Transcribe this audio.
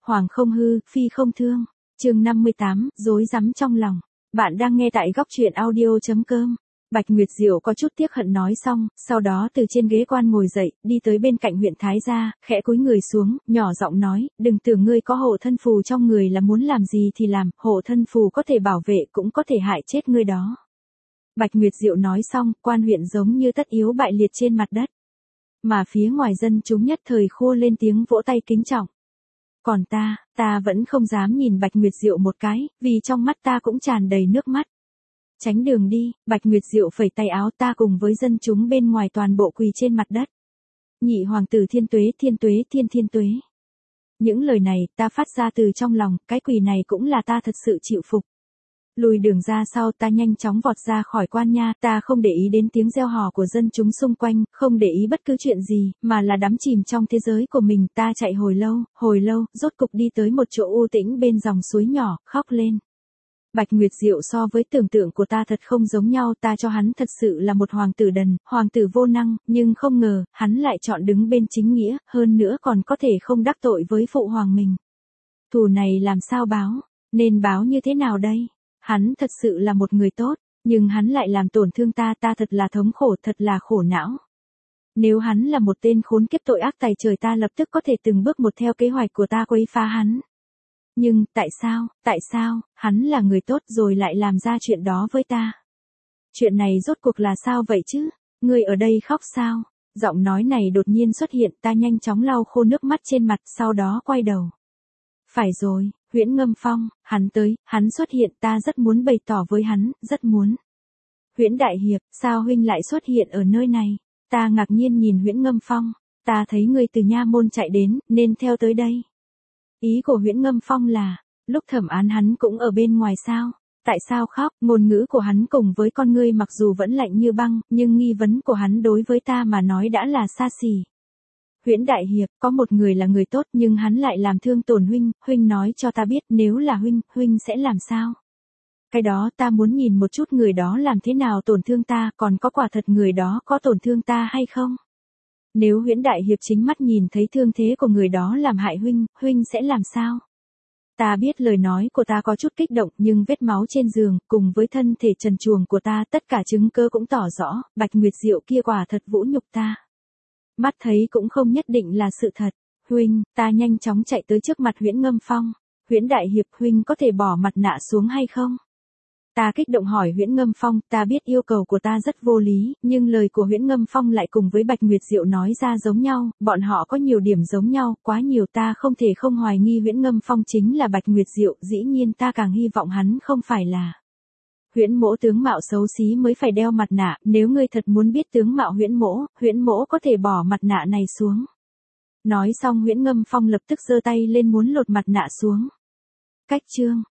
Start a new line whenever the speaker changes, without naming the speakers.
Hoàng không hư, phi không thương. Chương 58, rối rắm trong lòng. Bạn đang nghe tại góc truyện audio.com. Bạch Nguyệt Diệu có chút tiếc hận nói xong, sau đó từ trên ghế quan ngồi dậy, đi tới bên cạnh huyện Thái gia, khẽ cúi người xuống, nhỏ giọng nói, đừng tưởng ngươi có hộ thân phù trong người là muốn làm gì thì làm, hộ thân phù có thể bảo vệ cũng có thể hại chết ngươi đó. Bạch Nguyệt Diệu nói xong, quan huyện giống như tất yếu bại liệt trên mặt đất. Mà phía ngoài dân chúng nhất thời khua lên tiếng vỗ tay kính trọng. Còn ta vẫn không dám nhìn Bạch Nguyệt Diệu một cái, vì trong mắt ta cũng tràn đầy nước mắt. Tránh đường đi, Bạch Nguyệt Diệu phẩy tay áo, ta cùng với dân chúng bên ngoài toàn bộ quỳ trên mặt đất. Nhị hoàng tử thiên tuế, thiên tuế. Những lời này ta phát ra từ trong lòng, cái quỳ này cũng là ta thật sự chịu phục. Lùi đường ra sau, ta nhanh chóng vọt ra khỏi quan nha, ta không để ý đến tiếng reo hò của dân chúng xung quanh, không để ý bất cứ chuyện gì, mà là đắm chìm trong thế giới của mình. Ta chạy hồi lâu, rốt cục đi tới một chỗ u tĩnh bên dòng suối nhỏ, khóc lên. Bạch Nguyệt Diệu so với tưởng tượng của ta thật không giống nhau, ta cho hắn thật sự là một hoàng tử đần, hoàng tử vô năng, nhưng không ngờ, hắn lại chọn đứng bên chính nghĩa, hơn nữa còn có thể không đắc tội với phụ hoàng mình. Thù này làm sao báo, nên báo như thế nào đây? Hắn thật sự là một người tốt, nhưng hắn lại làm tổn thương ta thật là thống khổ, thật là khổ não. Nếu hắn là một tên khốn kiếp tội ác tày trời, ta lập tức có thể từng bước một theo kế hoạch của ta quấy phá hắn. Nhưng, tại sao, hắn là người tốt rồi lại làm ra chuyện đó với ta? Chuyện này rốt cuộc là sao vậy chứ? Ngươi ở đây khóc sao? Giọng nói này đột nhiên xuất hiện, ta nhanh chóng lau khô nước mắt trên mặt, sau đó quay đầu. Phải rồi, Huyễn Ngâm Phong, hắn tới, hắn xuất hiện, ta rất muốn bày tỏ với hắn, rất muốn. Huyễn Đại Hiệp, sao huynh lại xuất hiện ở nơi này? Ta ngạc nhiên nhìn Huyễn Ngâm Phong, ta thấy ngươi từ nha môn chạy đến, nên theo tới đây. Ý của Huyễn Ngâm Phong là, lúc thẩm án hắn cũng ở bên ngoài sao? Tại sao khóc? Ngôn ngữ của hắn cùng với con ngươi mặc dù vẫn lạnh như băng, nhưng nghi vấn của hắn đối với ta mà nói đã là xa xỉ. Huyễn Đại Hiệp, có một người là người tốt nhưng hắn lại làm thương tổn huynh nói cho ta biết nếu là huynh sẽ làm sao? Cái đó ta muốn nhìn một chút người đó làm thế nào tổn thương ta, còn có quả thật người đó có tổn thương ta hay không? Nếu Huyễn Đại Hiệp chính mắt nhìn thấy thương thế của người đó làm hại huynh sẽ làm sao? Ta biết lời nói của ta có chút kích động, nhưng vết máu trên giường, cùng với thân thể trần truồng của ta, tất cả chứng cứ cũng tỏ rõ, Bạch Nguyệt Diệu kia quả thật vũ nhục ta. Mắt thấy cũng không nhất định là sự thật. Huynh, ta nhanh chóng chạy tới trước mặt Huyễn Ngâm Phong. Huyễn Đại Hiệp, huynh có thể bỏ mặt nạ xuống hay không? Ta kích động hỏi Huyễn Ngâm Phong, ta biết yêu cầu của ta rất vô lý, nhưng lời của Huyễn Ngâm Phong lại cùng với Bạch Nguyệt Diệu nói ra giống nhau, bọn họ có nhiều điểm giống nhau, quá nhiều, ta không thể không hoài nghi Huyễn Ngâm Phong chính là Bạch Nguyệt Diệu, dĩ nhiên ta càng hy vọng hắn không phải là Huyễn Mỗ tướng mạo xấu xí mới phải đeo mặt nạ, nếu ngươi thật muốn biết tướng mạo Huyễn Mỗ có thể bỏ mặt nạ này xuống. Nói xong Huyễn Ngâm Phong lập tức giơ tay lên muốn lột mặt nạ xuống. Cách chương